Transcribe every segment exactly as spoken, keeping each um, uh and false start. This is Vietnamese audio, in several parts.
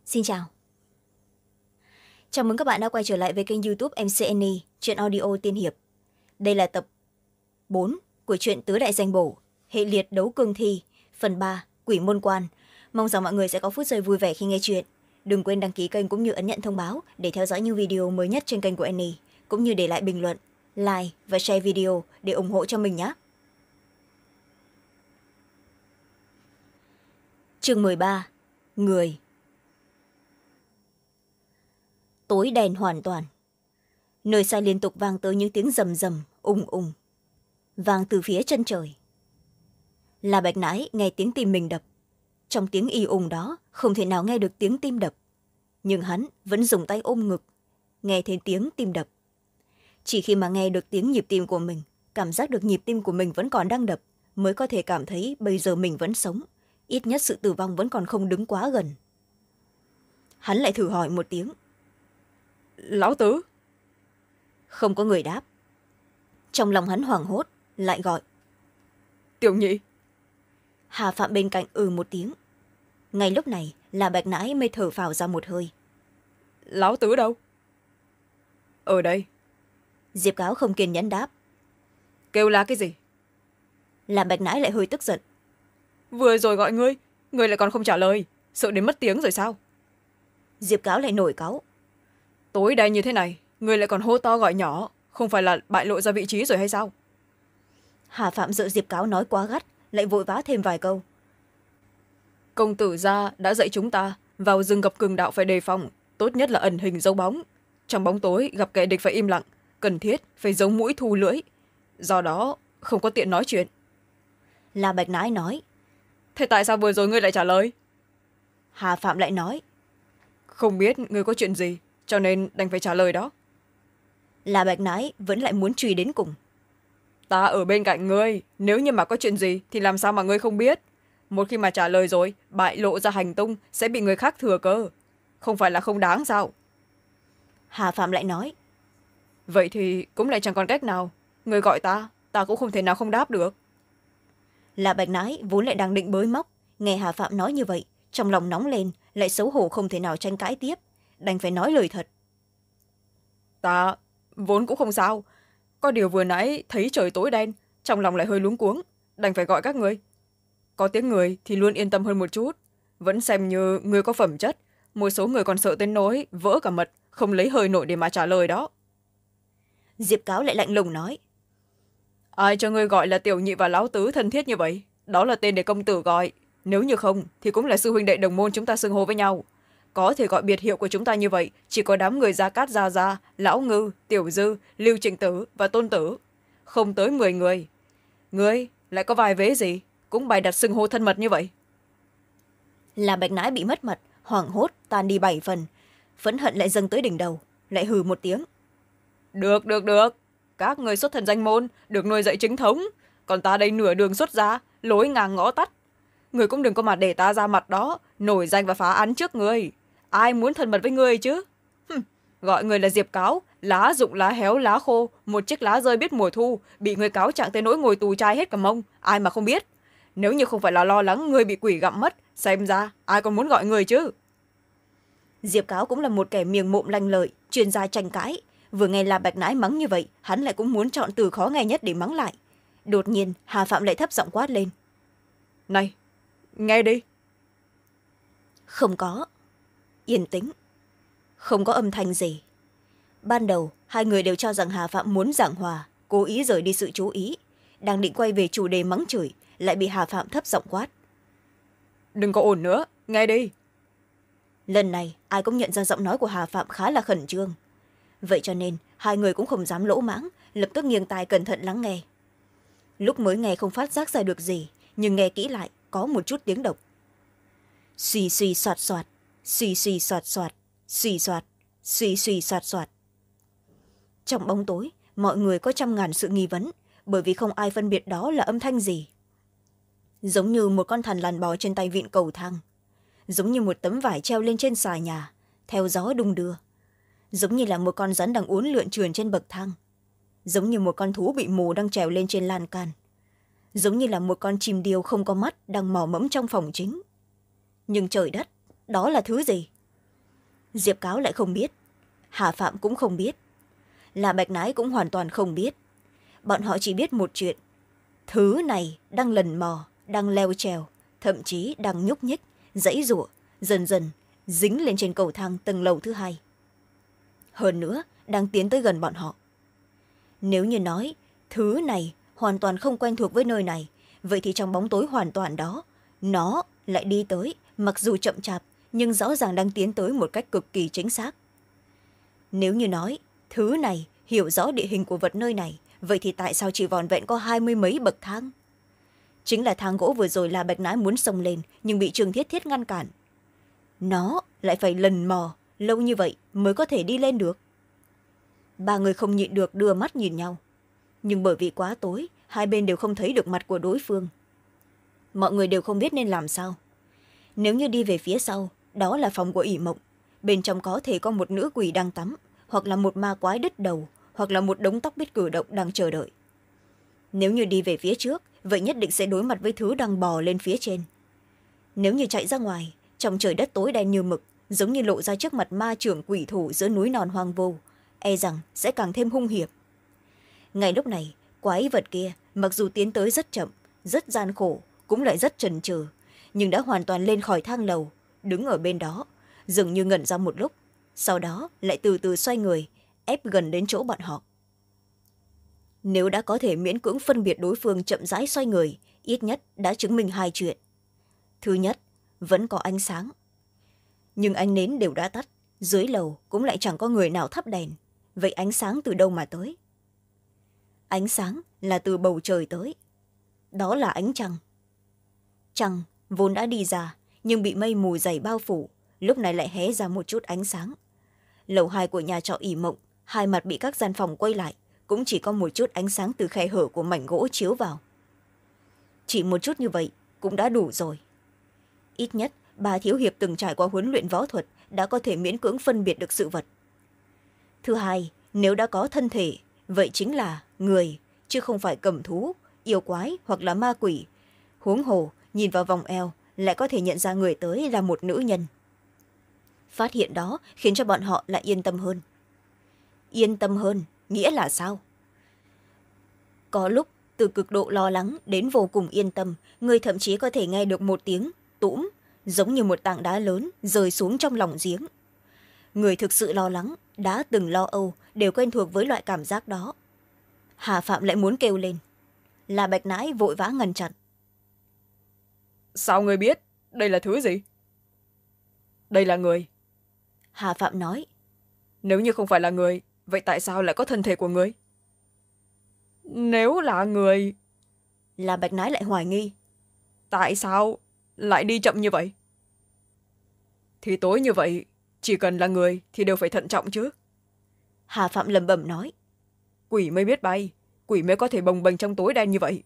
Xin chào. Chào mừng các bạn đã quay trở lại với kênh youtube em xê en e, truyện audio tiên hiệp. Đây là tập bốn của truyện Tứ Đại Danh Bổ, hệ liệt đấu cương thi, phần ba, Quỷ Môn Quan. Mong rằng mọi người sẽ có phút giây vui vẻ khi nghe chuyện. Đừng quên đăng ký kênh cũng như ấn nhận thông báo để theo dõi những video mới nhất trên kênh của Annie, cũng như để lại bình luận, like và share video để ủng hộ cho mình nhé. Chương mười ba. Người. Tối đen hoàn toàn, nơi xa liên tục vang tới những tiếng rầm rầm ùng ùng, vang từ phía chân trời. Là Bạch Nãi nghe tiếng tim mình đập. Trong tiếng y ùng đó không thể nào nghe được tiếng tim đập, nhưng hắn vẫn dùng tay ôm ngực nghe thấy tiếng tim đập. Chỉ khi mà nghe được tiếng nhịp tim của mình, cảm giác được nhịp tim của mình vẫn còn đang đập, mới có thể cảm thấy bây giờ mình vẫn sống, ít nhất sự tử vong vẫn còn không đứng quá gần. Hắn lại thử hỏi một tiếng: Lão Tứ. Không có người đáp. Trong lòng hắn hoảng hốt, lại gọi: Tiểu Nhị. Hà Phạm bên cạnh ừ một tiếng. Ngay lúc này là Bạch Nãi mới thở phào ra một hơi. Lão Tứ đâu? Ở đây. Diệp Cáo không kiên nhẫn đáp. Kêu là cái gì? Là Bạch Nãi lại hơi tức giận. Vừa rồi gọi ngươi, ngươi lại còn không trả lời, sợ đến mất tiếng rồi sao? Diệp Cáo lại nổi cáu. Tối đen như thế này, ngươi lại còn hô to gọi nhỏ, không phải là bại lộ ra vị trí rồi hay sao? Hà Phạm sợ Diệp Cáo nói quá gắt, lại vội vã thêm vài câu. Công tử gia đã dạy chúng ta vào rừng gặp cường đạo phải đề phòng, tốt nhất là ẩn hình giấu bóng. Trong bóng tối gặp kẻ địch phải im lặng, cần thiết phải giấu mũi thu lưỡi, do đó không có tiện nói chuyện. Là Bạch Nãi nói. Thế tại sao vừa rồi ngươi lại trả lời? Hà Phạm lại nói. Không biết ngươi có chuyện gì, cho nên đành phải trả lời đó. Là Bạch Nãi vẫn lại muốn truy đến cùng. Ta ở bên cạnh ngươi, nếu như mà có chuyện gì thì làm sao mà ngươi không biết? Một khi mà trả lời rồi, bại lộ ra hành tung sẽ bị người khác thừa cơ, không phải là không đáng sao? Hà Phạm lại nói. Vậy thì cũng lại chẳng còn cách nào, ngươi gọi ta, ta cũng không thể nào không đáp được. Là Bạch Nãi vốn lại đang định bới móc, nghe Hà Phạm nói như vậy, trong lòng nóng lên, lại xấu hổ không thể nào tranh cãi tiếp, đành phải nói lời thật. Ta vốn cũng không sao, có điều vừa nãy thấy trời tối đen, trong lòng lại hơi luống cuống, đành phải gọi các ngươi. Có tiếng người thì luôn yên tâm hơn một chút, vẫn xem như người có phẩm chất, một số người còn sợ tới nỗi vỡ cả mật, không lấy hơi nổi để mà trả lời đó. Diệp Cáo lại lạnh lùng nói. Ai cho ngươi gọi là Tiểu Nhị và Lão Tứ thân thiết như vậy? Đó là tên để công tử gọi, nếu như không thì cũng là sư huynh đệ đồng môn chúng ta xưng hô với nhau. Có thể gọi biệt hiệu của chúng ta như vậy chỉ có đám người Gia Cát Gia Gia, Lão Ngư, Tiểu Dư, Lưu Trịnh Tử và Tôn Tử, không tới mười người. Ngươi lại có vài vế gì cũng bày đặt xưng hô thân mật như vậy? Là Bạch Nãi bị mất mật, hoảng hốt tan đi bảy phần, phẫn hận lại dâng tới đỉnh đầu, lại hừ một tiếng. Được được được, các người xuất thần danh môn, được nuôi dạy chính thống, còn ta đây nửa đường xuất gia, lối ngang ngõ tắt. Người cũng đừng có mà để ta ra mặt đó, nổi danh và phá án trước người. Ai muốn thân mật với người chứ? Hừm, gọi người là Diệp Cáo, lá rụng lá héo lá khô, một chiếc lá rơi biết mùa thu, bị người cáo trạng tới nỗi ngồi tù chai hết cả mông, ai mà không biết. Nếu như không phải là lo lắng người bị quỷ gặm mất, xem ra ai còn muốn gọi người chứ? Diệp Cáo cũng là một kẻ miệng mộm lanh lợi, chuyên gia tranh cãi, vừa nghe là Bạch Nãi mắng như vậy, hắn lại cũng muốn chọn từ khó nghe nhất để mắng lại. Đột nhiên Hà Phạm lại thấp giọng quát lên. Này, nghe đi. Không có. Yên tĩnh, không có âm thanh gì. Ban đầu hai người đều cho rằng Hà Phạm muốn giảng hòa, cố ý rời đi sự chú ý, đang định quay về chủ đề mắng chửi, lại bị Hà Phạm thấp giọng quát. Đừng có ồn nữa, nghe đi. Lần này ai cũng nhận ra giọng nói của Hà Phạm khá là khẩn trương, vậy cho nên hai người cũng không dám lỗ mãng, lập tức nghiêng tai cẩn thận lắng nghe. Lúc mới nghe không phát giác ra được gì, nhưng nghe kỹ lại có một chút tiếng động. Suy suy soạt soạt, suy suy soạt soạt, suy soạt, suy suy soạt soạt. Trong bóng tối, mọi người có trăm ngàn sự nghi vấn, bởi vì không ai phân biệt đó là âm thanh gì. Giống như một con thằn lằn bò trên tay vịn cầu thang, giống như một tấm vải treo lên trên xà nhà, theo gió đung đưa, giống như là một con rắn đang uốn lượn trườn trên bậc thang, giống như một con thú bị mù đang trèo lên trên lan can, giống như là một con chim điêu không có mắt đang mò mẫm trong phòng chính. Nhưng trời đất, đó là thứ gì? Diệp Cáo lại không biết, Hà Phạm cũng không biết, là Bạch Nái cũng hoàn toàn không biết. Bọn họ chỉ biết một chuyện: thứ này đang lần mò, đang leo trèo, thậm chí đang nhúc nhích, giãy giụa, dần dần dính lên trên cầu thang tầng lầu thứ hai. Hơn nữa đang tiến tới gần bọn họ. Nếu như nói thứ này hoàn toàn không quen thuộc với nơi này, vậy thì trong bóng tối hoàn toàn đó, nó lại đi tới, mặc dù chậm chạp nhưng rõ ràng đang tiến tới một cách cực kỳ chính xác. Nếu như nói thứ này hiểu rõ địa hình của vật nơi này, vậy thì tại sao chỉ vòn vẹn có hai mươi mấy bậc thang? Chính là thang gỗ vừa rồi là Bạch Nái muốn xông lên, nhưng bị Trương Thiết Thiết ngăn cản. Nó lại phải lần mò lâu như vậy mới có thể đi lên được. Ba người không nhịn được đưa mắt nhìn nhau, nhưng bởi vì quá tối, hai bên đều không thấy được mặt của đối phương. Mọi người đều không biết nên làm sao. Nếu như đi về phía sau, đó là phòng của ỷ mộng, bên trong có thể có một nữ quỷ đang tắm, hoặc là một ma quái đứt đầu, hoặc là một đống tóc biết cử động đang chờ đợi. Nếu như đi về phía trước, vậy nhất định sẽ đối mặt với thứ đang bò lên phía trên. Nếu như chạy ra ngoài, trong trời đất tối đen như mực, giống như lộ ra trước mặt ma trưởng quỷ thủ giữa núi non hoang vô, e rằng sẽ càng thêm hung hiểm. Ngay lúc này, quái vật kia mặc dù tiến tới rất chậm, rất gian khổ, cũng lại rất chần chừ, nhưng đã hoàn toàn lên khỏi thang lầu, đứng ở bên đó, dường như ngẩn ra một lúc, sau đó lại từ từ xoay người, ép gần đến chỗ bọn họ. Nếu đã có thể miễn cưỡng phân biệt đối phương chậm rãi xoay người, ít nhất đã chứng minh hai chuyện. Thứ nhất, vẫn có ánh sáng, nhưng ánh nến đều đã tắt, dưới lầu cũng lại chẳng có người nào thắp đèn, vậy ánh sáng từ đâu mà tới? Ánh sáng là từ bầu trời tới, đó là ánh trăng. Trăng vốn đã đi ra, nhưng bị mây mù dày bao phủ, lúc này lại hé ra một chút ánh sáng. Lầu hai của nhà trọ ỷ mộng, hai mặt bị các gian phòng quay lại, cũng chỉ có một chút ánh sáng từ khe hở của mảnh gỗ chiếu vào. Chỉ một chút như vậy cũng đã đủ rồi. Ít nhất bà thiếu hiệp từng trải qua huấn luyện võ thuật đã có thể miễn cưỡng phân biệt được sự vật. Thứ hai, nếu đã có thân thể, vậy chính là người, chứ không phải cầm thú, yêu quái hoặc là ma quỷ. Huống hồ nhìn vào vòng eo lại có thể nhận ra người tới là một nữ nhân. Phát hiện đó khiến cho bọn họ lại yên tâm hơn. Yên tâm hơn nghĩa là sao? Có lúc từ cực độ lo lắng đến vô cùng yên tâm, người thậm chí có thể nghe được một tiếng tũm, giống như một tảng đá lớn rơi xuống trong lòng giếng. Người thực sự lo lắng, đã từng lo âu, đều quen thuộc với loại cảm giác đó. Hà Phạm lại muốn kêu lên, là Bạch Nãi vội vã ngăn chặn. Sao người biết đây là thứ gì? Đây là người. Hà Phạm nói. Nếu như không phải là người, vậy tại sao lại có thân thể của người? Nếu là người... Là Bạch Nãi lại hoài nghi. Tại sao lại đi chậm như vậy? Thì tối như vậy, chỉ cần là người thì đều phải thận trọng chứ. Hà Phạm lẩm bẩm nói. Quỷ mới biết bay, quỷ mới có thể bồng bềnh trong tối đen như vậy.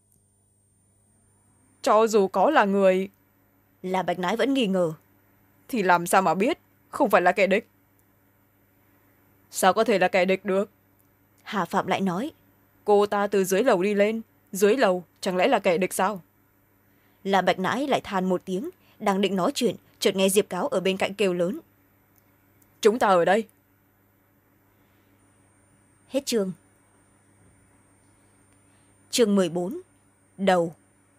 Cho dù có là người... Là Bạch Nãi vẫn nghi ngờ. Thì làm sao mà biết không phải là kẻ địch? Sao có thể là kẻ địch được? Hà Phạm lại nói. Cô ta từ dưới lầu đi lên, dưới lầu chẳng lẽ là kẻ địch sao? Là Bạch Nãi lại than một tiếng, đang định nói chuyện, chợt nghe Diệp Cáo ở bên cạnh kêu lớn. Chúng ta ở đây. Hết chương. Chương mười bốn. Đầu.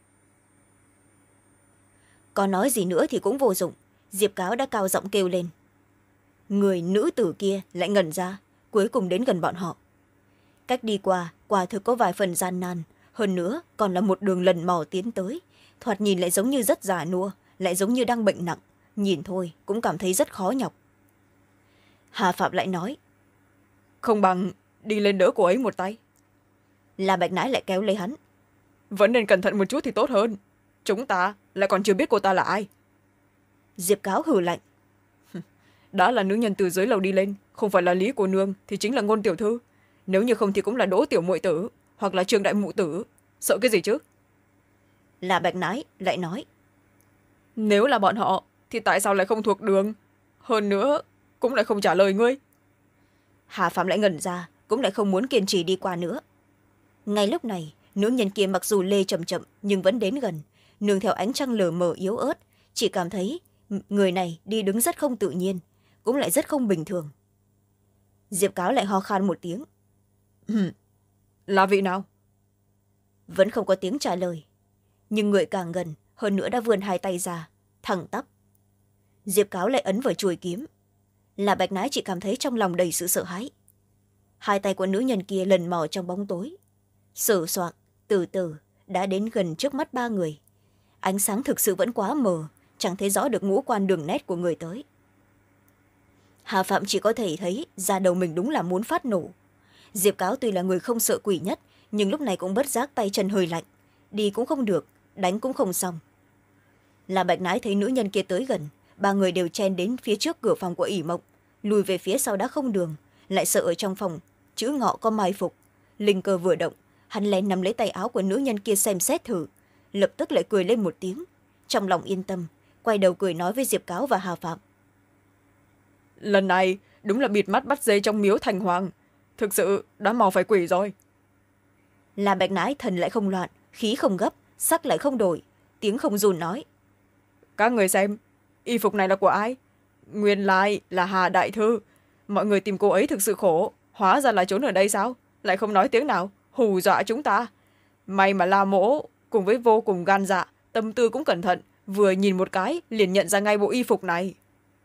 Có nói gì nữa thì cũng vô dụng, Diệp Cáo đã cao giọng kêu lên. Người nữ tử kia lại ngẩn ra, cuối cùng đến gần bọn họ. Cách đi qua quả thực có vài phần gian nan, hơn nữa còn là một đường lần mò tiến tới, thoạt nhìn lại giống như rất già nua, lại giống như đang bệnh nặng, nhìn thôi cũng cảm thấy rất khó nhọc. Hà Phạm lại nói. Không bằng đi lên đỡ cô ấy một tay. Là Bạch Nãi lại kéo lấy hắn. Vẫn nên cẩn thận một chút thì tốt hơn, chúng ta lại còn chưa biết cô ta là ai. Diệp Cáo hừ lạnh. Đã là nữ nhân từ dưới lầu đi lên, không phải là Lý cô nương thì chính là Ngôn tiểu thư, nếu như không thì cũng là Đỗ tiểu muội tử hoặc là Trương đại mụ tử, sợ cái gì chứ? Là Bạch Nãi lại nói. Nếu là bọn họ thì tại sao lại không thuộc đường, hơn nữa cũng lại không trả lời ngươi? Hà Phạm lại ngẩn ra, cũng lại không muốn kiên trì đi qua nữa. Ngay lúc này, nữ nhân kia mặc dù lê chậm chậm nhưng vẫn đến gần, nương theo ánh trăng lờ mờ yếu ớt, chỉ cảm thấy người này đi đứng rất không tự nhiên, cũng lại rất không bình thường. Diệp Cáo lại ho khan một tiếng. Là vị nào? Vẫn không có tiếng trả lời, nhưng người càng gần, hơn nữa đã vươn hai tay ra thẳng tắp. Diệp Cáo lại ấn vào chuôi kiếm. Là Bạch Nái chỉ cảm thấy trong lòng đầy sự sợ hãi. Hai tay của nữ nhân kia lần mò trong bóng tối, sờ soạng từ từ đã đến gần trước mắt ba người. Ánh sáng thực sự vẫn quá mờ, chẳng thấy rõ được ngũ quan đường nét của người tới. Hà Phạm chỉ có thể thấy da đầu mình đúng là muốn phát nổ. Diệp Cáo tuy là người không sợ quỷ nhất, nhưng lúc này cũng bất giác tay chân hơi lạnh, đi cũng không được, đánh cũng không xong. Là Bạch Nái thấy nữ nhân kia tới gần, ba người đều chen đến phía trước cửa phòng của ỷ mộng, lùi về phía sau đã không đường, lại sợ ở trong phòng chữ ngọ có mai phục. Linh cơ vừa động, hắn lén nắm lấy tay áo của nữ nhân kia xem xét thử, lập tức lại cười lên một tiếng, trong lòng yên tâm, quay đầu cười nói với Diệp Cáo và Hà Phạm. Lần này đúng là bịt mắt bắt dê trong miếu thành hoàng, thực sự đã mò phải quỷ rồi. Là Bạch Nái thần lại không loạn, khí không gấp, sắc lại không đổi, tiếng không run nói. Các người xem, y phục này là của ai? Nguyên lai là Hà đại thư. Mọi người tìm cô ấy thực sự khổ, hóa ra là trốn ở đây sao? Lại không nói tiếng nào, hù dọa chúng ta. May mà La Mỗ cùng với vô cùng gan dạ, tâm tư cũng cẩn thận, vừa nhìn một cái liền nhận ra ngay bộ y phục này.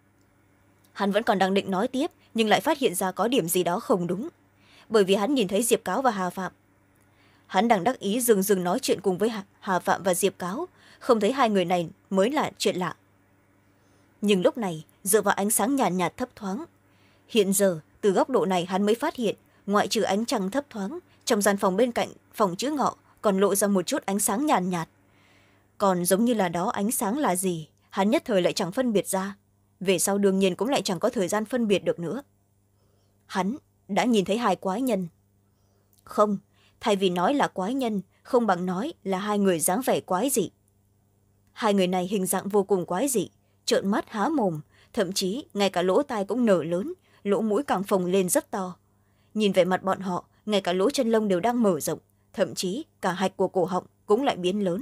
Hắn vẫn còn đang định nói tiếp, nhưng lại phát hiện ra có điểm gì đó không đúng, bởi vì hắn nhìn thấy Diệp Cáo và Hà Phạm. Hắn đang đắc ý dừng dừng nói chuyện cùng với Hà Phạm và Diệp Cáo, không thấy hai người này mới là chuyện lạ. Nhưng lúc này dựa vào ánh sáng nhàn nhạt, nhạt thấp thoáng, hiện giờ từ góc độ này hắn mới phát hiện, ngoại trừ ánh trăng thấp thoáng, trong gian phòng bên cạnh phòng chữ ngọ còn lộ ra một chút ánh sáng nhàn nhạt, nhạt. Còn giống như là đó ánh sáng là gì, hắn nhất thời lại chẳng phân biệt ra, về sau đương nhiên cũng lại chẳng có thời gian phân biệt được nữa. Hắn đã nhìn thấy hai quái nhân. Không, thay vì nói là quái nhân, không bằng nói là hai người dáng vẻ quái dị. Hai người này hình dạng vô cùng quái dị, trợn mắt há mồm, thậm chí ngay cả lỗ tai cũng nở lớn, lỗ mũi càng phồng lên rất to. Nhìn về mặt bọn họ, ngay cả lỗ chân lông đều đang mở rộng, thậm chí cả hạch của cổ họng cũng lại biến lớn.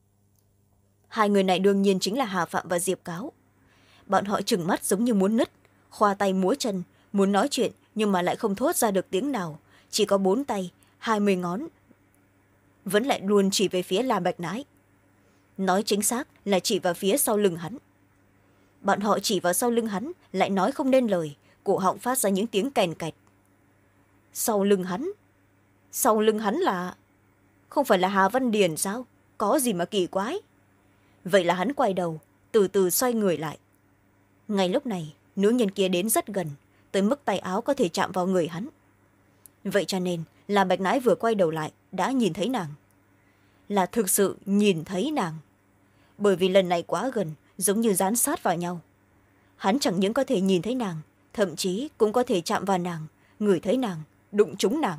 Hai người này đương nhiên chính là Hà Phạm và Diệp Cáo. Bọn họ trừng mắt giống như muốn nứt, khoa tay múa chân, muốn nói chuyện nhưng mà lại không thốt ra được tiếng nào, chỉ có bốn tay, hai mươi ngón, vẫn lại luôn chỉ về phía La Bạch Nái. Nói chính xác là chỉ vào phía sau lưng hắn. Bọn họ chỉ vào sau lưng hắn, lại nói không nên lời, cổ họng phát ra những tiếng kèn kẹt. Sau lưng hắn? Sau lưng hắn là... Không phải là Hà Văn Điền sao? Có gì mà kỳ quái? Vậy là hắn quay đầu, từ từ xoay người lại. Ngay lúc này, nữ nhân kia đến rất gần, tới mức tay áo có thể chạm vào người hắn. Vậy cho nên là Bạch Nái vừa quay đầu lại đã nhìn thấy nàng. Là thực sự nhìn thấy nàng. Bởi vì lần này quá gần, giống như dán sát vào nhau. Hắn chẳng những có thể nhìn thấy nàng, thậm chí cũng có thể chạm vào nàng, ngửi thấy nàng, đụng trúng nàng.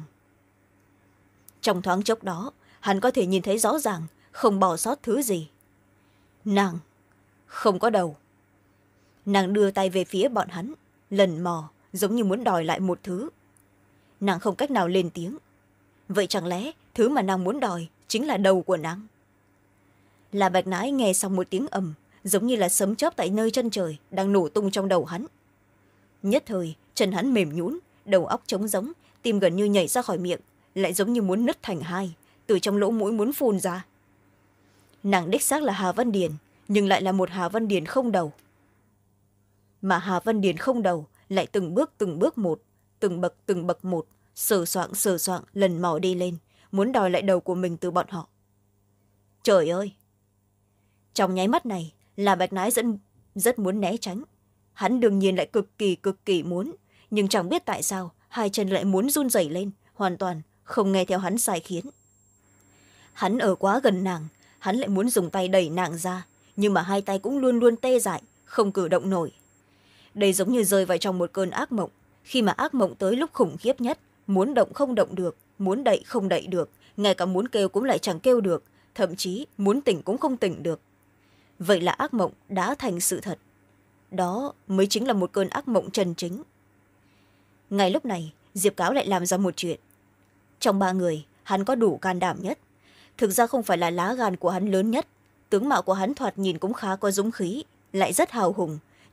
Trong thoáng chốc đó, hắn có thể nhìn thấy rõ ràng, không bỏ sót thứ gì. Nàng không có đầu. Nàng đưa tay về phía bọn hắn, lần mò, giống như muốn đòi lại một thứ. Nàng không cách nào lên tiếng. Vậy chẳng lẽ thứ mà nàng muốn đòi chính là đầu của nàng? Là Bạch Nái nghe xong một tiếng ầm, giống như là sấm chớp tại nơi chân trời đang nổ tung trong đầu hắn. Nhất thời chân hắn mềm nhũn, đầu óc trống rỗng, tim gần như nhảy ra khỏi miệng, lại giống như muốn nứt thành hai, từ trong lỗ mũi muốn phun ra. Nàng đích xác là Hà Văn Điền, nhưng lại là một Hà Văn Điền không đầu. Mà Hà Văn Điền không đầu lại từng bước từng bước một, từng bậc từng bậc một, sờ soạng sờ soạng lần mò đi lên, muốn đòi lại đầu của mình từ bọn họ. Trời ơi! Trong nháy mắt này, là Bạch Nái rất, rất muốn né tránh. Hắn đương nhiên lại cực kỳ cực kỳ muốn, nhưng chẳng biết tại sao hai chân lại muốn run rẩy lên, hoàn toàn không nghe theo hắn sai khiến. Hắn ở quá gần nàng, hắn lại muốn dùng tay đẩy nàng ra, nhưng mà hai tay cũng luôn luôn tê dại, không cử động nổi. Đây giống như rơi vào trong một cơn ác mộng, khi mà ác mộng tới lúc khủng khiếp nhất, muốn động không động được, muốn đậy không đậy được, ngay cả muốn kêu cũng lại chẳng kêu được, thậm chí muốn tỉnh cũng không tỉnh được. Vậy là ác mộng đã thành sự thật. Đó mới chính là một cơn ác mộng chân chính. Ngay lúc này, Diệp Cáo lại làm ra một chuyện. Trong ba người, hắn có đủ can đảm nhất. Thực ra không phải là lá gan của hắn lớn nhất, tướng mạo của hắn thoạt nhìn cũng khá có dũng khí, lại rất hào hùng,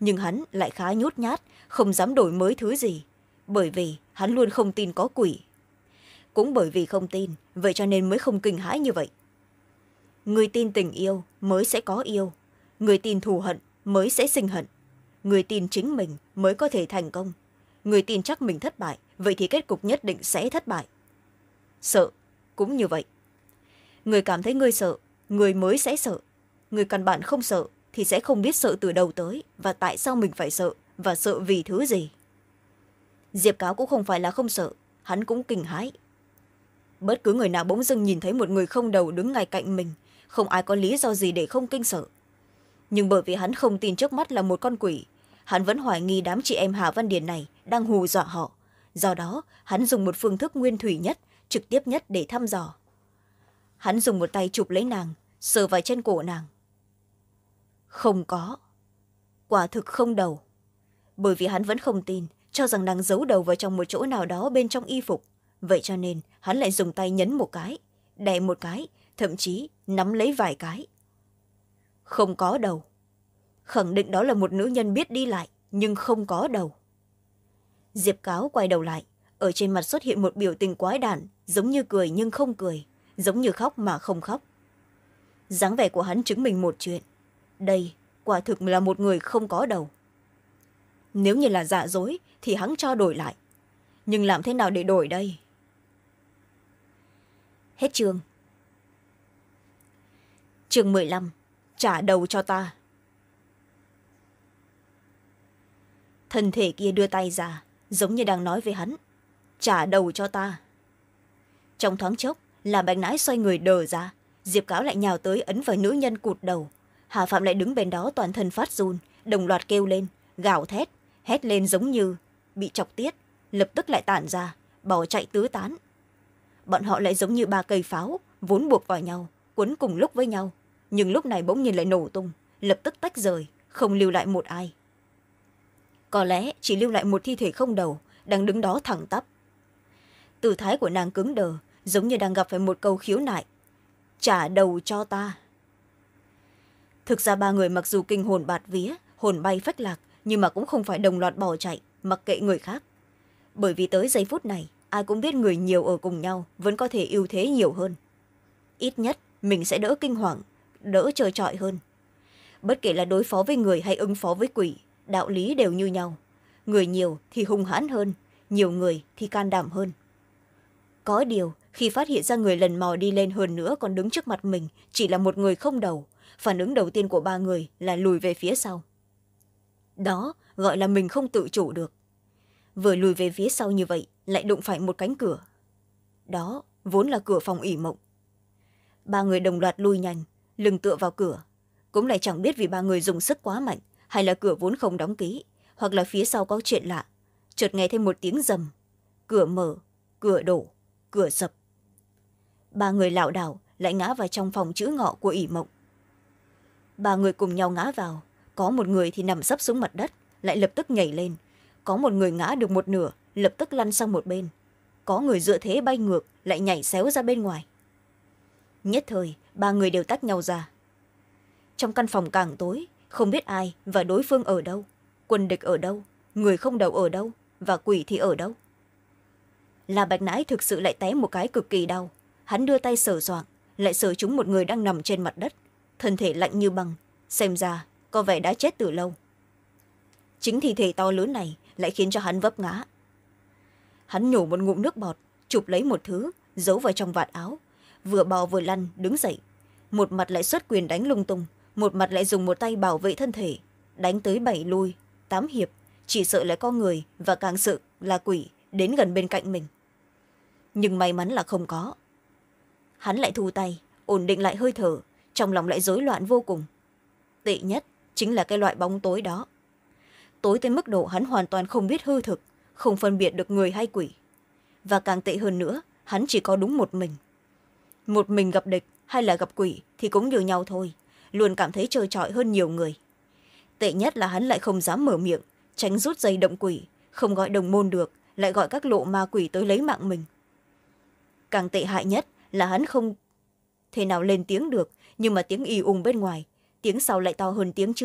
nhưng hắn lại khá nhút nhát, không dám đổi mới thứ gì, bởi vì hắn luôn không tin có quỷ. Cũng bởi vì không tin, vậy cho nên mới không kinh hãi như vậy. Người tin tình yêu mới sẽ có yêu, người tin thù hận mới sẽ sinh hận, người tin chính mình mới có thể thành công, người tin chắc mình thất bại, vậy thì kết cục nhất định sẽ thất bại. Sợ cũng như vậy. Người cảm thấy người sợ, người mới sẽ sợ. Người căn bản không sợ thì sẽ không biết sợ từ đầu tới và tại sao mình phải sợ và sợ vì thứ gì. Diệp Cáo cũng không phải là không sợ, hắn cũng kinh hãi. Bất cứ người nào bỗng dưng nhìn thấy một người không đầu đứng ngay cạnh mình, không ai có lý do gì để không kinh sợ. Nhưng bởi vì hắn không tin trước mắt là một con quỷ, hắn vẫn hoài nghi đám chị em Hà Văn Điền này đang hù dọa họ. Do đó hắn dùng một phương thức nguyên thủy nhất, trực tiếp nhất để thăm dò. Hắn dùng một tay chụp lấy nàng, sờ vào chân cổ nàng. Không có, quả thực không đầu. Bởi vì hắn vẫn không tin, cho rằng nàng giấu đầu vào trong một chỗ nào đó bên trong y phục, vậy cho nên hắn lại dùng tay nhấn một cái, đè một cái, thậm chí nắm lấy vài cái. Không có đầu. Khẳng định đó là một nữ nhân biết đi lại, nhưng không có đầu. Diệp Cáo quay đầu lại, ở trên mặt xuất hiện một biểu tình quái đản, giống như cười nhưng không cười, giống như khóc mà không khóc. Dáng vẻ của hắn chứng minh một chuyện, đây quả thực là một người không có đầu. Nếu như là giả dối thì hắn cho đổi lại, nhưng làm thế nào để đổi đây? Hết chương. Chương mười lăm. Trả đầu cho ta. Thân thể kia đưa tay ra, giống như đang nói với hắn, trả đầu cho ta. Trong thoáng chốc, là Bạch Nãi xoay người đờ ra, Diệp Cáo lại nhào tới ấn vào nữ nhân cụt đầu. Hà Phạm lại đứng bên đó toàn thân phát run, đồng loạt kêu lên, gào thét, hét lên giống như bị chọc tiết, lập tức lại tản ra, bỏ chạy tứ tán. Bọn họ lại giống như ba cây pháo, vốn buộc vào nhau, quấn cùng lúc với nhau, nhưng lúc này bỗng nhiên lại nổ tung, lập tức tách rời, không lưu lại một ai. Có lẽ chỉ lưu lại một thi thể không đầu, đang đứng đó thẳng tắp. Tư thái của nàng cứng đờ, giống như đang gặp phải một câu khiếu nại. Trả đầu cho ta. Thực ra ba người mặc dù kinh hồn bạt vía, hồn bay phách lạc, nhưng mà cũng không phải đồng loạt bỏ chạy, mặc kệ người khác. Bởi vì tới giây phút này, ai cũng biết người nhiều ở cùng nhau vẫn có thể ưu thế nhiều hơn. Ít nhất mình sẽ đỡ kinh hoàng, đỡ trơ trọi hơn. Bất kể là đối phó với người hay ứng phó với quỷ, đạo lý đều như nhau. Người nhiều thì hung hãn hơn, nhiều người thì can đảm hơn. Có điều, khi phát hiện ra người lần mò đi lên hơn nữa còn đứng trước mặt mình chỉ là một người không đầu, phản ứng đầu tiên của ba người là lùi về phía sau. Đó gọi là mình không tự chủ được. Vừa lùi về phía sau như vậy lại đụng phải một cánh cửa. Đó vốn là cửa phòng ỉ mộng. Ba người đồng loạt lui nhanh, lưng tựa vào cửa. Cũng lại chẳng biết vì ba người dùng sức quá mạnh, hay là cửa vốn không đóng kỹ, hoặc là phía sau có chuyện lạ. Chợt nghe thêm một tiếng rầm, cửa mở, cửa đổ, cửa sập. Ba người lảo đảo lại ngã vào trong phòng chữ ngọ của ỉ mộng. Ba người cùng nhau ngã vào, có một người thì nằm sấp xuống mặt đất, lại lập tức nhảy lên. Có một người ngã được một nửa, lập tức lăn sang một bên. Có người dựa thế bay ngược, lại nhảy xéo ra bên ngoài. Nhất thời, ba người đều tách nhau ra. Trong căn phòng càng tối, không biết ai và đối phương ở đâu, quân địch ở đâu, người không đầu ở đâu, và quỷ thì ở đâu. Là Bạch Nãi thực sự lại té một cái cực kỳ đau. Hắn đưa tay sờ soạng, lại sờ trúng một người đang nằm trên mặt đất, thân thể lạnh như băng, xem ra có vẻ đã chết từ lâu. Chính thi thể to lớn này lại khiến cho hắn vấp ngã. Hắn nhổ một ngụm nước bọt, chụp lấy một thứ, giấu vào trong vạt áo, vừa bò vừa lăn đứng dậy, một mặt lại xuất quyền đánh lung tung, một mặt lại dùng một tay bảo vệ thân thể, đánh tới bảy lui tám hiệp, chỉ sợ lại có người và càng sợ là quỷ đến gần bên cạnh mình. Nhưng may mắn là không có. Hắn lại thu tay, ổn định lại hơi thở, trong lòng lại rối loạn vô cùng. Tệ nhất chính là cái loại bóng tối đó. Tối tới mức độ hắn hoàn toàn không biết hư thực, không phân biệt được người hay quỷ. Và càng tệ hơn nữa, hắn chỉ có đúng một mình. Một mình gặp địch hay là gặp quỷ thì cũng như nhau thôi, luôn cảm thấy trơ trọi hơn nhiều người. Tệ nhất là hắn lại không dám mở miệng, tránh rút dây động quỷ, không gọi đồng môn được, lại gọi các lộ ma quỷ tới lấy mạng mình. Càng tệ hại nhất là hắn không thể nào lên tiếng được, nhưng mà tiếng ì ùng bên ngoài, tiếng sau lại to hơn tiếng trước,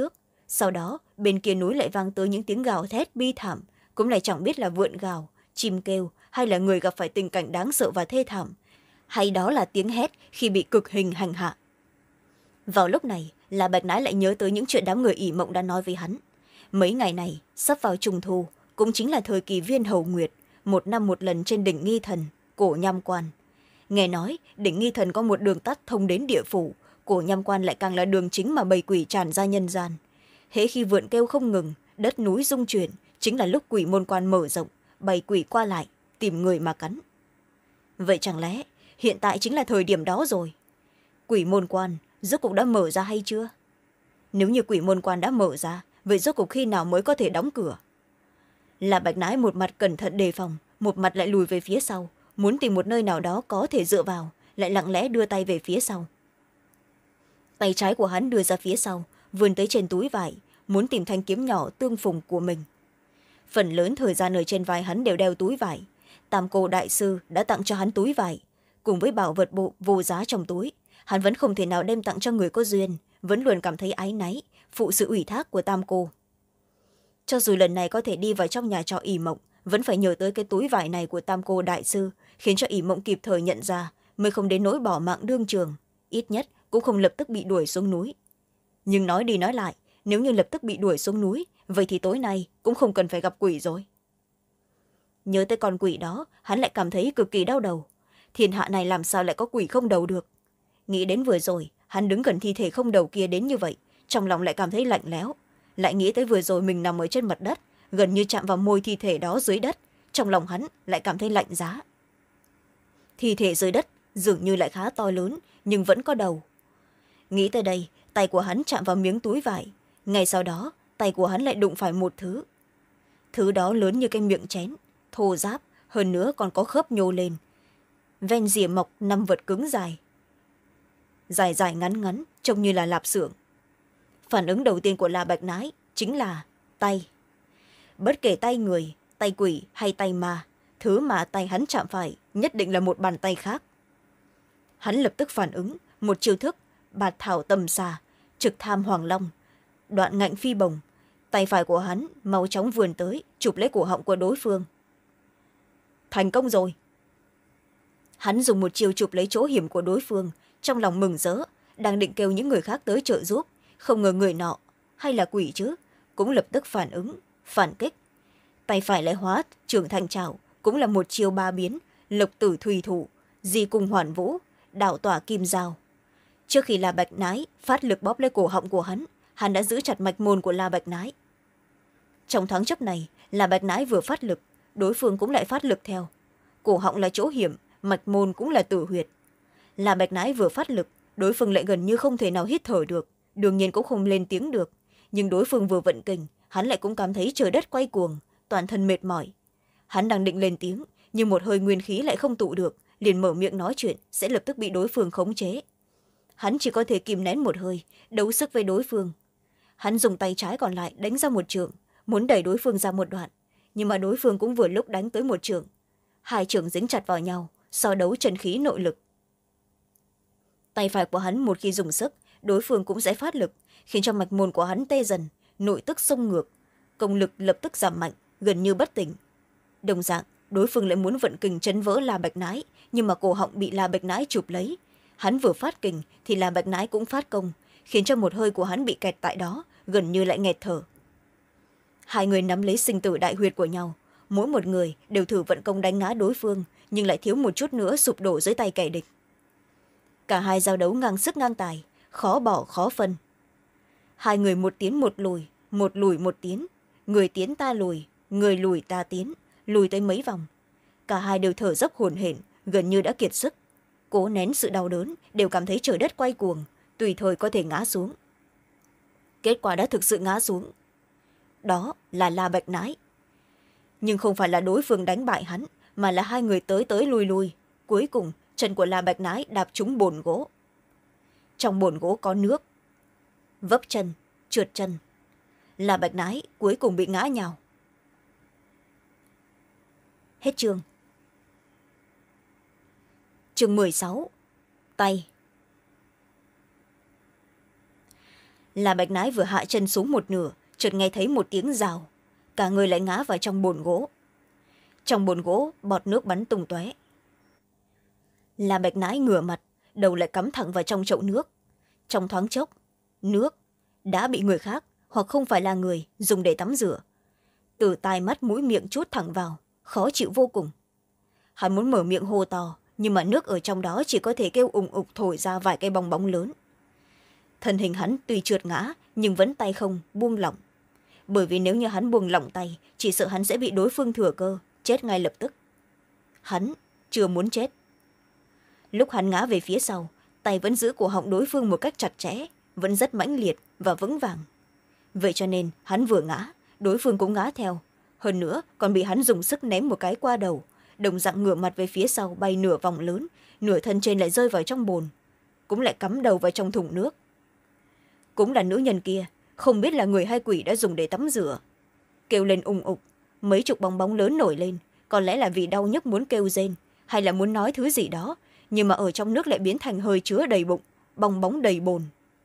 sau đó bên kia núi lại vang tới những tiếng gào thét bi thảm, cũng lại chẳng biết là vượn gào, chim kêu hay là người gặp phải tình cảnh đáng sợ và thê thảm, hay đó là tiếng hét khi bị cực hình hành hạ. Vào lúc này là Bạch Nãi lại nhớ tới những chuyện đám người ỷ mộng đã nói với hắn. Mấy ngày này sắp vào trung thu, cũng chính là thời kỳ viên hầu nguyệt, một năm một lần trên đỉnh Nghi Thần, cổ Nham Quan. Nghe nói đỉnh Nghi Thần có một đường tắt thông đến địa phủ, cổ Nham Quan lại càng là đường chính mà bầy quỷ tràn ra nhân gian. Hễ khi vượn kêu không ngừng, đất núi rung chuyển, chính là lúc quỷ môn quan mở rộng, bầy quỷ qua lại tìm người mà cắn. Vậy chẳng lẽ hiện tại chính là thời điểm đó rồi? Quỷ môn quan rốt cục đã mở ra hay chưa? Nếu như quỷ môn quan đã mở ra, vậy rốt cục khi nào mới có thể đóng cửa? Là Bạch Nãi một mặt cẩn thận đề phòng, một mặt lại lùi về phía sau, muốn tìm một nơi nào đó có thể dựa vào, lại lặng lẽ đưa tay về phía sau. Tay trái của hắn đưa ra phía sau, vươn tới trên túi vải, muốn tìm thanh kiếm nhỏ tương phùng của mình. Phần lớn thời gian ở trên vai hắn đều đeo túi vải. Tam Cô đại sư đã tặng cho hắn túi vải, cùng với bảo vật bộ vô giá trong túi. Hắn vẫn không thể nào đem tặng cho người có duyên, vẫn luôn cảm thấy áy náy phụ sự ủy thác của Tam Cô. Cho dù lần này có thể đi vào trong nhà trọ ỷ mộng, vẫn phải nhờ tới cái túi vải này của Tam Cô đại sư, khiến cho ỷ mộng kịp thời nhận ra, mới không đến nỗi bỏ mạng đương trường, ít nhất cũng không lập tức bị đuổi xuống núi. Nhưng nói đi nói lại, nếu như lập tức bị đuổi xuống núi, vậy thì tối nay cũng không cần phải gặp quỷ rồi. Nhớ tới con quỷ đó, hắn lại cảm thấy cực kỳ đau đầu. Thiên hạ này làm sao lại có quỷ không đầu được? Nghĩ đến vừa rồi hắn đứng gần thi thể không đầu kia đến như vậy, trong lòng lại cảm thấy lạnh lẽo. Lại nghĩ tới vừa rồi mình nằm ở trên mặt đất, gần như chạm vào môi thi thể đó dưới đất, trong lòng hắn lại cảm thấy lạnh giá. Thi thể dưới đất dường như lại khá to lớn, nhưng vẫn có đầu. Nghĩ tới đây, tay của hắn chạm vào miếng túi vải. Ngay sau đó tay của hắn lại đụng phải một thứ. Thứ đó lớn như cái miệng chén, thô ráp, hơn nữa còn có khớp nhô lên. Ven rìa mọc năm vật cứng dài, dài dài ngắn ngắn, trông như là lạp xưởng. Phản ứng đầu tiên của La Bạch Nãi chính là tay. Bất kể tay người, tay quỷ hay tay ma, thứ mà tay hắn chạm phải nhất định là một bàn tay khác. Hắn lập tức phản ứng một chiêu thức bạt thảo tầm xà, trực tham hoàng long, đoạn ngạnh phi bồng. Tay phải của hắn mau chóng vươn tới, chụp lấy cổ họng của đối phương. Thành công rồi. Hắn dùng một chiêu chụp lấy chỗ hiểm của đối phương, trong lòng mừng rỡ, đang định kêu những người khác tới trợ giúp, không ngờ người nọ, hay là quỷ chứ, cũng lập tức phản ứng, phản kích. Tay phải lại hóa trưởng thành trảo, cũng là một chiêu ba biến, lộc tử thùy thủ, di cung hoàn vũ, đạo tỏa kim dao. Trước khi La Bạch Nãi phát lực bóp lấy cổ họng của hắn, hắn đã giữ chặt mạch môn của La Bạch Nãi. Trong thoáng chốc này, La Bạch Nãi vừa phát lực, đối phương cũng lại phát lực theo. Cổ họng là chỗ hiểm, mạch môn cũng là tử huyệt. La Bạch Nãi vừa phát lực, đối phương lại gần như không thể nào hít thở được, đương nhiên cũng không lên tiếng được. Nhưng đối phương vừa vận kình, hắn lại cũng cảm thấy trời đất quay cuồng, toàn thân mệt mỏi. Hắn đang định lên tiếng, nhưng một hơi nguyên khí lại không tụ được, liền mở miệng nói chuyện sẽ lập tức bị đối phương khống chế. Hắn chỉ có thể kìm nén một hơi, đấu sức với đối phương. Hắn dùng tay trái còn lại đánh ra một chưởng, muốn đẩy đối phương ra một đoạn, nhưng mà đối phương cũng vừa lúc đánh tới một chưởng. Hai chưởng dính chặt vào nhau, so đấu chân khí nội lực. Tay phải của hắn một khi dùng sức, đối phương cũng sẽ phát lực, khiến cho mạch môn của hắn tê dần, nội tức xông ngược, công lực lập tức giảm mạnh, gần như bất tỉnh. Đồng dạng, đối phương lại muốn vận kình chấn vỡ La Bạch Nãi, nhưng mà cổ họng bị La Bạch Nãi chụp lấy. Hắn vừa phát kình thì La Bạch Nãi cũng phát công, khiến cho một hơi của hắn bị kẹt tại đó, gần như lại nghẹt thở. Hai người nắm lấy sinh tử đại huyệt của nhau, mỗi một người đều thử vận công đánh ngã đối phương, nhưng lại thiếu một chút nữa sụp đổ dưới tay kẻ địch. Cả hai giao đấu ngang sức ngang tài, khó bỏ khó phân. Hai người một tiến một lùi, một lùi một tiến, người tiến ta lùi, người lùi ta tiến, lùi tới mấy vòng. Cả hai đều thở dốc hổn hển, gần như đã kiệt sức. Cố nén sự đau đớn, đều cảm thấy trời đất quay cuồng, tùy thời có thể ngã xuống. Kết quả đã thực sự ngã xuống. Đó là La Bạch Nãi. Nhưng không phải là đối phương đánh bại hắn, mà là hai người tới tới lui lui. Cuối cùng, chân của La Bạch Nãi đạp trúng bồn gỗ. Trong bồn gỗ có nước. Vấp chân, trượt chân. La Bạch Nãi cuối cùng bị ngã nhào. Hết chương. Chương mười sáu. Tay. là Bạch Nái vừa hạ chân xuống một nửa, chợt nghe thấy một tiếng rào, cả người lại ngã vào trong bồn gỗ. Trong bồn gỗ bọt nước bắn tung tóe. Là Bạch Nái ngửa mặt, đầu lại cắm thẳng vào trong chậu nước. Trong thoáng chốc, nước đã bị người khác hoặc không phải là người dùng để tắm rửa, từ tai mắt mũi miệng trút thẳng vào, khó chịu vô cùng. Hắn muốn mở miệng hô to, nhưng mà nước ở trong đó chỉ có thể kêu ùng ục thổi ra vài cái bong bóng lớn. Thân hình hắn tuy trượt ngã nhưng vẫn tay không buông lỏng, bởi vì nếu như hắn buông lỏng tay, chỉ sợ hắn sẽ bị đối phương thừa cơ chết ngay lập tức. Hắn chưa muốn chết. Lúc hắn ngã về phía sau, tay vẫn giữ cổ họng đối phương một cách chặt chẽ, vẫn rất mãnh liệt và vững vàng. Vậy cho nên hắn vừa ngã, đối phương cũng ngã theo, hơn nữa còn bị hắn dùng sức ném một cái qua đầu, đồng dạng ngửa mặt về phía sau bay nửa vòng lớn, nửa thân trên lại rơi vào trong bồn, cũng lại cắm đầu vào trong thùng nước. Cũng là nữ nhân kia, không biết là người hay quỷ đã dùng để tắm rửa, kêu lên ùng ục, mấy chục bong bóng lớn nổi lên, có lẽ là vì đau nhức muốn kêu rên hay là muốn nói thứ gì đó, nhưng mà ở trong nước lại biến thành hơi chứa đầy bụng, bong bóng đầy bồn.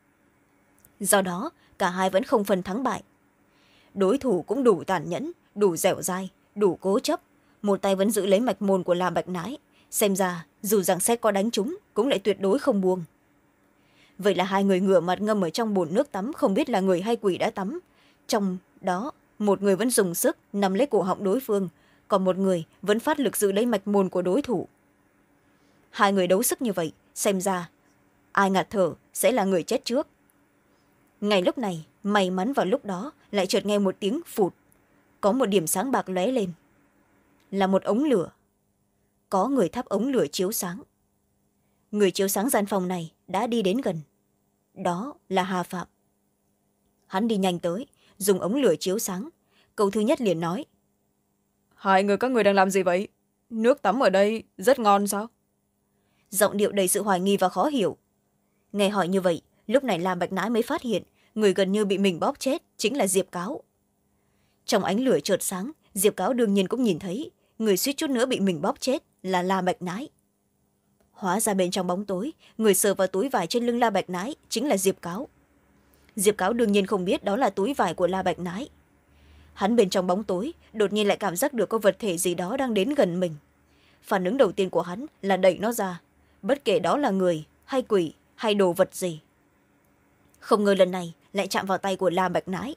Do đó cả hai vẫn không phân thắng bại. Đối thủ cũng đủ tàn nhẫn, đủ dẻo dai, đủ cố chấp, một tay vẫn giữ lấy mạch môn của La Bạch Nái, xem ra dù rằng xét có đánh trúng cũng lại tuyệt đối không buông. Vậy là hai người ngửa mặt ngâm ở trong bồn nước tắm, không biết là người hay quỷ đã tắm. Trong đó một người vẫn dùng sức nắm lấy cổ họng đối phương, còn một người vẫn phát lực giữ lấy mạch môn của đối thủ. Hai người đấu sức như vậy, xem ra ai ngạt thở sẽ là người chết trước. Ngay lúc này, may mắn vào lúc đó lại chợt nghe một tiếng phụt, có một điểm sáng bạc lóe lên, là một ống lửa. Có người thắp ống lửa chiếu sáng. Người chiếu sáng gian phòng này đã đi đến gần, đó là Hà Phạm. Hắn đi nhanh tới, dùng ống lửa chiếu sáng, câu thứ nhất liền nói: Hai người các người đang làm gì vậy? Nước tắm ở đây rất ngon sao? Giọng điệu đầy sự hoài nghi và khó hiểu. Nghe hỏi như vậy, lúc này La Bạch Nái mới phát hiện người gần như bị mình bóp chết chính là Diệp Cáo. Trong ánh lửa chợt sáng, Diệp Cáo đương nhiên cũng nhìn thấy người suýt chút nữa bị mình bóp chết là La Bạch Nái. Hóa ra bên trong bóng tối, người sờ vào túi vải trên lưng La Bạch Nái chính là Diệp Cáo. Diệp Cáo đương nhiên không biết đó là túi vải của La Bạch Nái. Hắn bên trong bóng tối đột nhiên lại cảm giác được có vật thể gì đó đang đến gần mình. Phản ứng đầu tiên của hắn là đẩy nó ra, bất kể đó là người hay quỷ hay đồ vật gì. Không ngờ lần này lại chạm vào tay của La Bạch Nái.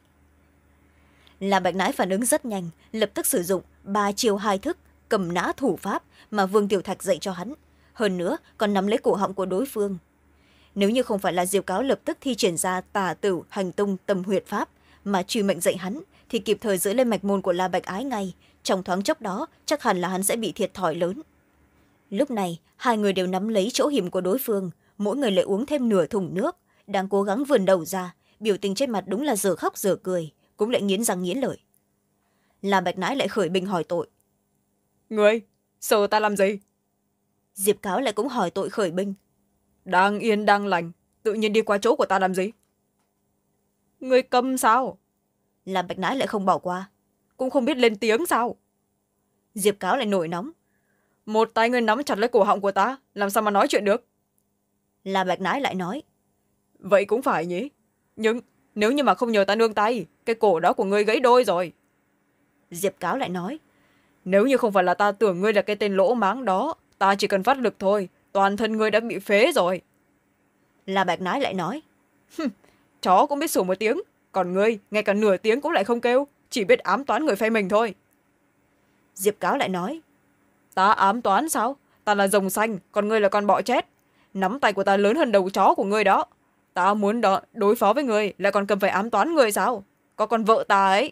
La Bạch Nái phản ứng rất nhanh, lập tức sử dụng ba chiêu hai thức cầm nã thủ pháp mà Vương Tiểu Thạch dạy cho hắn, hơn nữa còn nắm lấy cổ họng của đối phương. Nếu như không phải là Diệp Cáo lập tức thi triển ra tà tử hành tung tâm huyệt pháp mà truy mệnh dạy hắn, thì kịp thời giữ lên mạch môn của La Bạch Ái ngay, trong thoáng chốc đó chắc hẳn là hắn sẽ bị thiệt thòi lớn. Lúc này hai người đều nắm lấy chỗ hiểm của đối phương, mỗi người lại uống thêm nửa thùng nước, đang cố gắng vươn đầu ra, biểu tình trên mặt đúng là giờ khóc giờ cười, cũng lại nghiến răng nghiến lợi. La Bạch Nái lại khởi binh hỏi tội: Người sợ ta làm gì? Diệp Cáo lại cũng hỏi tội khởi binh: Đang yên đang lành, tự nhiên đi qua chỗ của ta làm gì? Người câm sao? La Bạch Nái lại không bỏ qua: Cũng không biết lên tiếng sao? Diệp Cáo lại nổi nóng: Một tay người nắm chặt lấy cổ họng của ta, làm sao mà nói chuyện được? La Bạch Nái lại nói: Vậy cũng phải nhỉ, nhưng nếu như mà không nhờ ta nương tay, cái cổ đó của ngươi gãy đôi rồi. Diệp Cáo lại nói: Nếu như không phải là ta tưởng ngươi là cái tên lỗ máng đó, ta chỉ cần phát lực thôi, toàn thân ngươi đã bị phế rồi. La Bạch Nái lại nói: Chó cũng biết sủa một tiếng, còn ngươi ngay cả nửa tiếng cũng lại không kêu, chỉ biết ám toán người phe mình thôi. Diệp Cáo lại nói: Ta ám toán sao? Ta là rồng xanh, còn ngươi là con bọ chết. Nắm tay của ta lớn hơn đầu chó của ngươi đó. Ta muốn đó, đối phó với ngươi lại còn cần phải ám toán ngươi sao? Có con vợ ta ấy.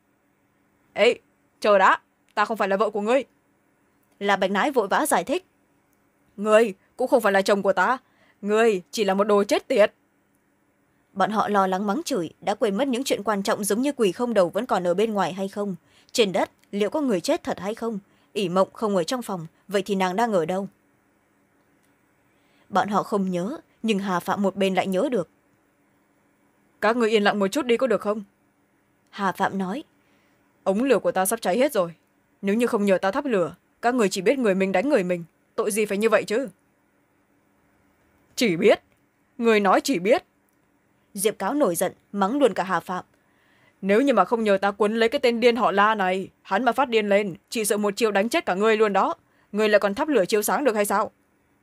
Ê, chờ đã, ta không phải là vợ của ngươi. La Bạch Nái vội vã giải thích: Ngươi cũng không phải là chồng của ta, ngươi chỉ là một đồ chết tiệt. Bọn họ lo lắng mắng chửi, đã quên mất những chuyện quan trọng giống như quỷ không đầu vẫn còn ở bên ngoài hay không, trên đất liệu có người chết thật hay không, ỷ mộng không ở trong phòng, vậy thì nàng đang ở đâu? Bọn họ không nhớ, nhưng Hà Phạm một bên lại nhớ được. Các người yên lặng một chút đi có được không? Hà Phạm nói: Ống lửa của ta sắp cháy hết rồi, nếu như không nhờ ta thắp lửa, các người chỉ biết người mình đánh người mình, tội gì phải như vậy chứ? Chỉ biết? Người nói chỉ biết? Diệp Cáo nổi giận mắng luôn cả Hà Phạm. Nếu như mà không nhờ ta quấn lấy cái tên điên họ La này, hắn mà phát điên lên chỉ sợ một chiêu đánh chết cả ngươi luôn đó. Ngươi lại còn thắp lửa chiếu sáng được hay sao?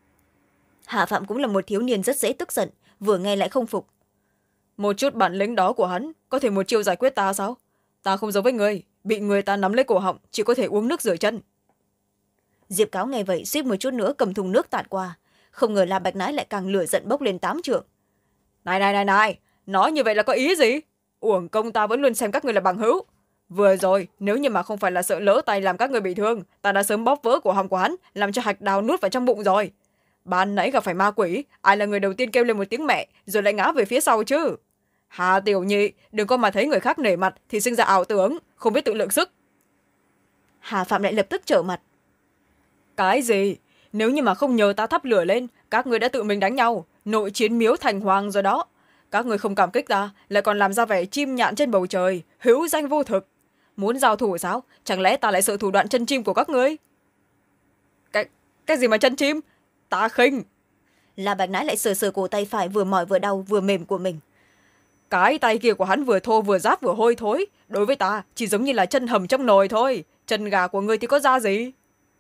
Hà Phạm cũng là một thiếu niên rất dễ tức giận, vừa nghe lại không phục. Một chút bản lĩnh đó của hắn có thể một chiêu giải quyết ta sao? Ta không giống với ngươi, bị người ta nắm lấy cổ họng chỉ có thể uống nước rửa chân. Diệp Cáo nghe vậy suýt một chút nữa cầm thùng nước tạt qua, không ngờ La Bạch Nãi lại càng lửa giận bốc lên tám trượng. Này này này này, nói như vậy là có ý gì? Uổng công ta vẫn luôn xem các người là bằng hữu. Vừa rồi nếu như mà không phải là sợ lỡ tay làm các người bị thương, ta đã sớm bóp vỡ cổ họng của hắn, làm cho hạch đào nuốt vào trong bụng rồi. Ban nãy gặp phải ma quỷ, ai là người đầu tiên kêu lên một tiếng mẹ rồi lại ngã về phía sau chứ? Hà Tiểu Nhị, đừng có mà thấy người khác nể mặt thì sinh ra ảo tưởng, không biết tự lượng sức. Hà Phạm lại lập tức trở mặt. Cái gì? Nếu như mà không nhờ ta thắp lửa lên, các người đã tự mình đánh nhau, nội chiến miếu thành hoàng rồi đó. Các người không cảm kích ta, lại còn làm ra vẻ chim nhạn trên bầu trời, hữu danh vô thực. Muốn giao thủ sao? Chẳng lẽ ta lại sợ thủ đoạn chân chim của các ngươi? Cái, cái gì mà chân chim? Ta khinh. La Bạch Nãi lại sờ sờ cổ tay phải vừa mỏi vừa đau vừa mềm của mình. Cái tay kia của hắn vừa thô vừa ráp vừa hôi thối, đối với ta chỉ giống như là chân hầm trong nồi thôi. Chân gà của ngươi thì có da gì?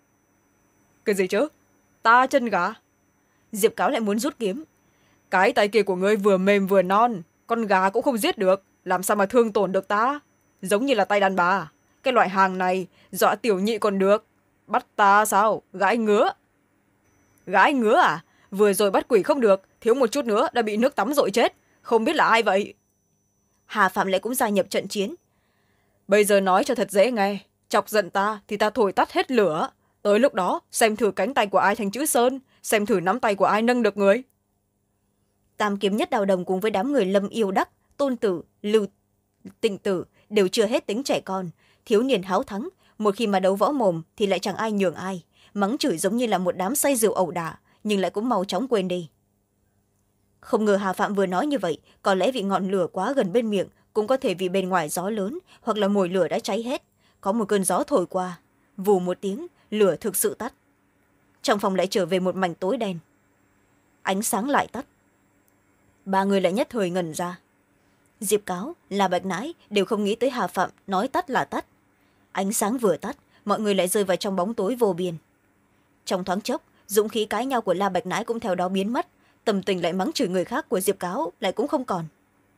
Cái gì chứ? Ta chân gà? Diệp Cáo lại muốn rút kiếm. Cái tay kia của ngươi vừa mềm vừa non, con gà cũng không giết được, làm sao mà thương tổn được ta? Giống như là tay đàn bà. Cái loại hàng này dọa Tiểu Nhị còn được, bắt ta sao? Gãi ngứa. Gãi ngứa à? Vừa rồi bắt quỷ không được, thiếu một chút nữa đã bị nước tắm dội chết, không biết là ai vậy? Hà Phạm lại cũng gia nhập trận chiến. Bây giờ nói cho thật dễ nghe, chọc giận ta thì ta thổi tắt hết lửa, tới lúc đó xem thử cánh tay của ai thành chữ sơn, xem thử nắm tay của ai nâng được người. Tam kiếm nhất đào đồng cùng với đám người Lâm Yêu Đắc, Tôn Tử, Lưu Tịnh Tử đều chưa hết tính trẻ con, thiếu niên háo thắng, một khi mà đấu võ mồm thì lại chẳng ai nhường ai, mắng chửi giống như là một đám say rượu ẩu đả, nhưng lại cũng mau chóng quên đi. Không ngờ Hà Phạm vừa nói như vậy, có lẽ vì ngọn lửa quá gần bên miệng, cũng có thể vì bên ngoài gió lớn hoặc là mồi lửa đã cháy hết, có một cơn gió thổi qua, vù một tiếng, lửa thực sự tắt. Trong phòng lại trở về một mảnh tối đen, ánh sáng lại tắt. Ba người lại nhất thời ngẩn ra. Diệp Cáo, La Bạch Nãi đều không nghĩ tới Hà Phạm nói tắt là tắt. Ánh sáng vừa tắt, mọi người lại rơi vào trong bóng tối vô biên. Trong thoáng chốc, dũng khí cãi nhau của La Bạch Nãi cũng theo đó biến mất, tâm tình lại mắng chửi người khác của Diệp Cáo lại cũng không còn.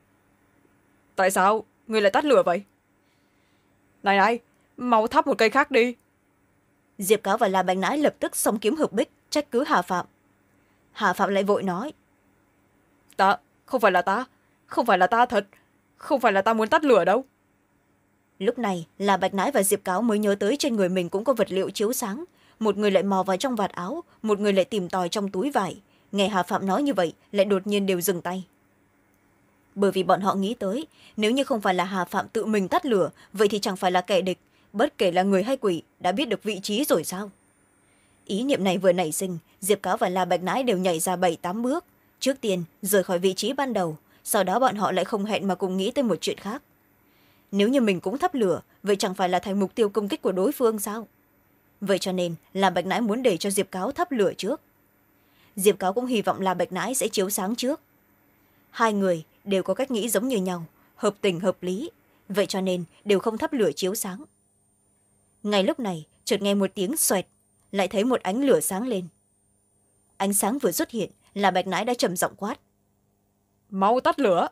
Tại sao người lại tắt lửa vậy? Này này, mau thắp một cây khác đi. Diệp Cáo và La Bạch Nãi lập tức song kiếm hợp bích trách cứ Hà Phạm. Hà Phạm lại vội nói. Ta, không phải là ta, không phải là ta thật, không phải là ta muốn tắt lửa đâu. Lúc này La Bạch Nãi và Diệp Cáo mới nhớ tới trên người mình cũng có vật liệu chiếu sáng, một người lại mò vào trong vạt áo, một người lại tìm tòi trong túi vải. Nghe Hà Phạm nói như vậy lại đột nhiên đều dừng tay, bởi vì bọn họ nghĩ tới nếu như không phải là Hà Phạm tự mình tắt lửa, vậy thì chẳng phải là kẻ địch, bất kể là người hay quỷ đã biết được vị trí rồi sao? Ý niệm này vừa nảy sinh, Diệp Cáo và La Bạch Nãi đều nhảy ra bảy tám bước, trước tiên rời khỏi vị trí ban đầu, sau đó bọn họ lại không hẹn mà cùng nghĩ tới một chuyện khác. Nếu như mình cũng thắp lửa, vậy chẳng phải là thành mục tiêu công kích của đối phương sao? Vậy cho nên La Bạch Nãi muốn để cho Diệp Cáo thắp lửa trước. Diệp Cáo cũng hy vọng La Bạch Nãi sẽ chiếu sáng trước. Hai người đều có cách nghĩ giống như nhau, hợp tình hợp lý, vậy cho nên đều không thắp lửa chiếu sáng. Ngay lúc này chợt nghe một tiếng xoẹt, lại thấy một ánh lửa sáng lên. Ánh sáng vừa xuất hiện, La Bạch Nãi đã trầm giọng quát. Mau tắt lửa.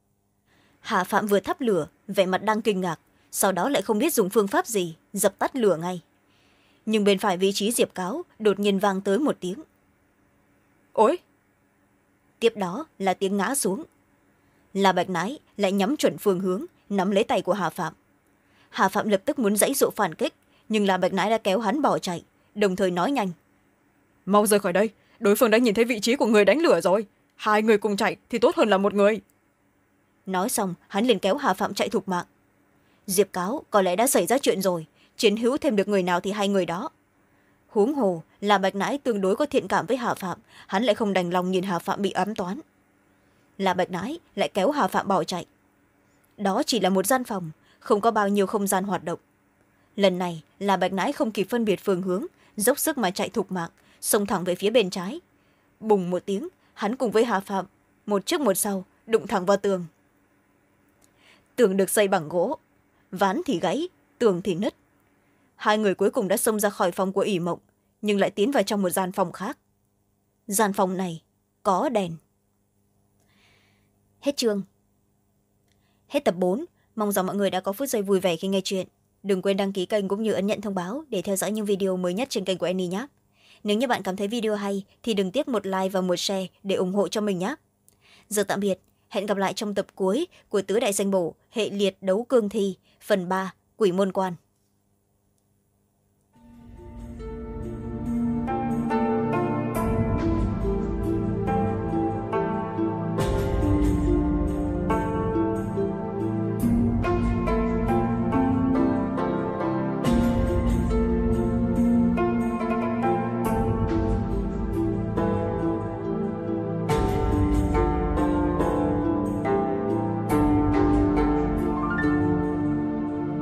Hà Phạm vừa thắp lửa, vẻ mặt đang kinh ngạc, sau đó lại không biết dùng phương pháp gì, dập tắt lửa ngay. Nhưng bên phải vị trí Diệp Cáo đột nhiên vang tới một tiếng. Ôi! Tiếp đó là tiếng ngã xuống. La Bạch Nãi lại nhắm chuẩn phương hướng, nắm lấy tay của Hà Phạm. Hà Phạm lập tức muốn giãy giụa phản kích, nhưng La Bạch Nãi đã kéo hắn bỏ chạy, đồng thời nói nhanh. Mau rời khỏi đây, đối phương đã nhìn thấy vị trí của người đánh lửa rồi. Hai người cùng chạy thì tốt hơn là một người. Nói xong hắn liền kéo Hà Phạm chạy thục mạng. Diệp Cáo có lẽ đã xảy ra chuyện rồi, chiến hữu thêm được người nào thì hai người đó. Huống hồ là Bạch Nãi tương đối có thiện cảm với Hà Phạm, hắn lại không đành lòng nhìn Hà Phạm bị ám toán. Là Bạch Nãi lại kéo Hà Phạm bỏ chạy. Đó chỉ là một gian phòng, không có bao nhiêu không gian hoạt động. Lần này là Bạch Nãi không kịp phân biệt phương hướng, dốc sức mà chạy thục mạng, xông thẳng về phía bên trái. Bùng một tiếng, hắn cùng với Hà Phạm một trước một sau đụng thẳng vào tường. Tường được xây bằng gỗ, ván thì gãy, tường thì nứt. Hai người cuối cùng đã xông ra khỏi phòng của ỷ mộng, nhưng lại tiến vào trong một gian phòng khác. Gian phòng này có đèn. Hết chương. Hết tập bốn. Mong rằng mọi người đã có phút giây vui vẻ khi nghe chuyện. Đừng quên đăng ký kênh cũng như ấn nhận thông báo để theo dõi những video mới nhất trên kênh của Annie nhé. Nếu như bạn cảm thấy video hay thì đừng tiếc một like và một share để ủng hộ cho mình nhé. Giờ tạm biệt, hẹn gặp lại trong tập cuối của Tứ Đại Danh Bổ hệ liệt đấu cương thi phần ba Quỷ Môn Quan.